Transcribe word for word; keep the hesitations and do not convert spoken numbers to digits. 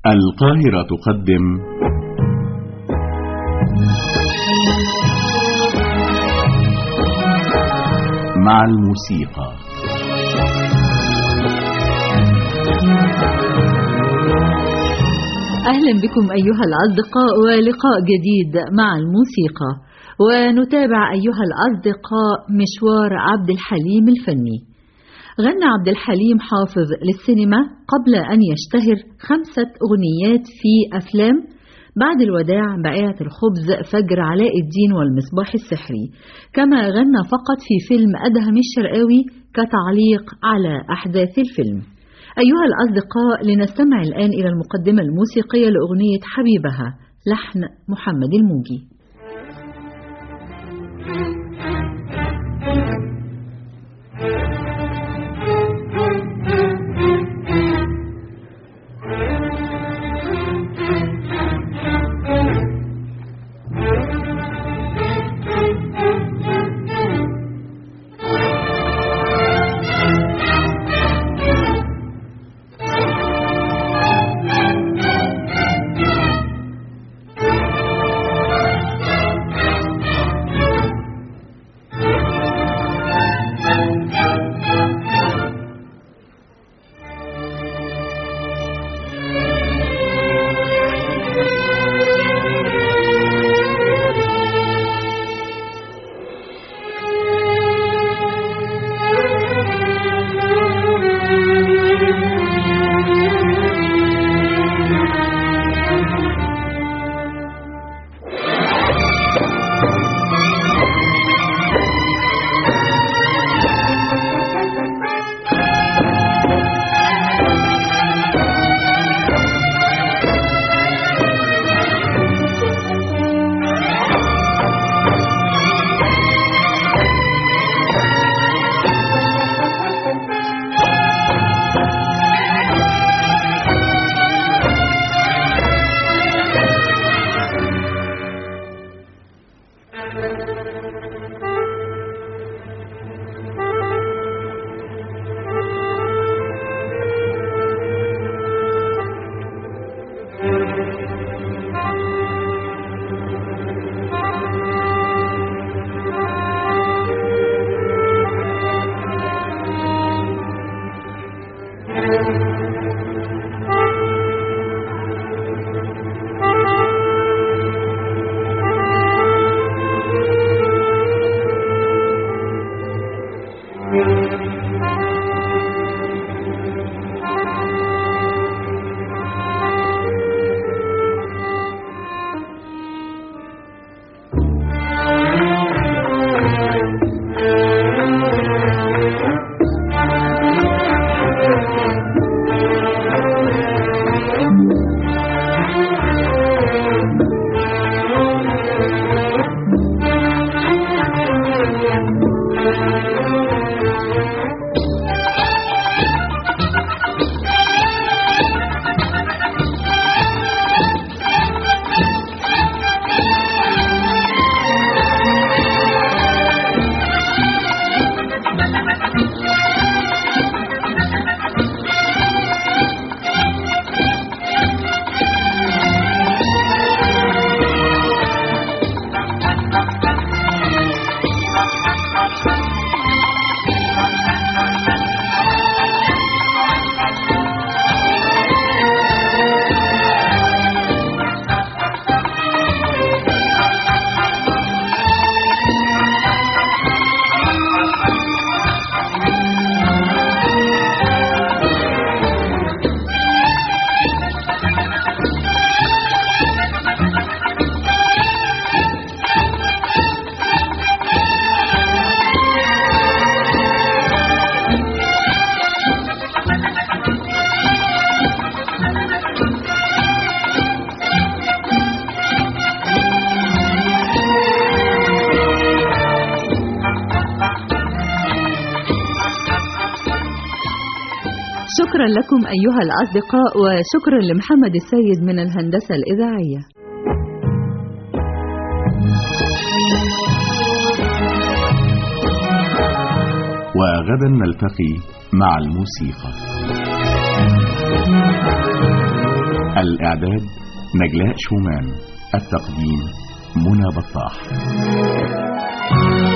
القاهرة تقدم مع الموسيقى. أهلا بكم أيها الأصدقاء ولقاء جديد مع الموسيقى، ونتابع أيها الأصدقاء مشوار عبد الحليم الفني. غنى عبد الحليم حافظ للسينما قبل أن يشتهر خمسة أغنيات في أفلام: بعد الوداع، بائعة الخبز، فجر علاء الدين، والمصباح السحري. كما غنى فقط في فيلم أدهم الشرقاوي كتعليق على أحداث الفيلم. أيها الأصدقاء، لنستمع الآن إلى المقدمة الموسيقية لأغنية حبيبها، لحن محمد الموجي. شكرا لكم أيها الأصدقاء، وشكرا لمحمد السيد من الهندسة الإذاعية. وغدا نلتقي مع الموسيقى. الإعداد نجلاء شومان. التقديم منى بطاح.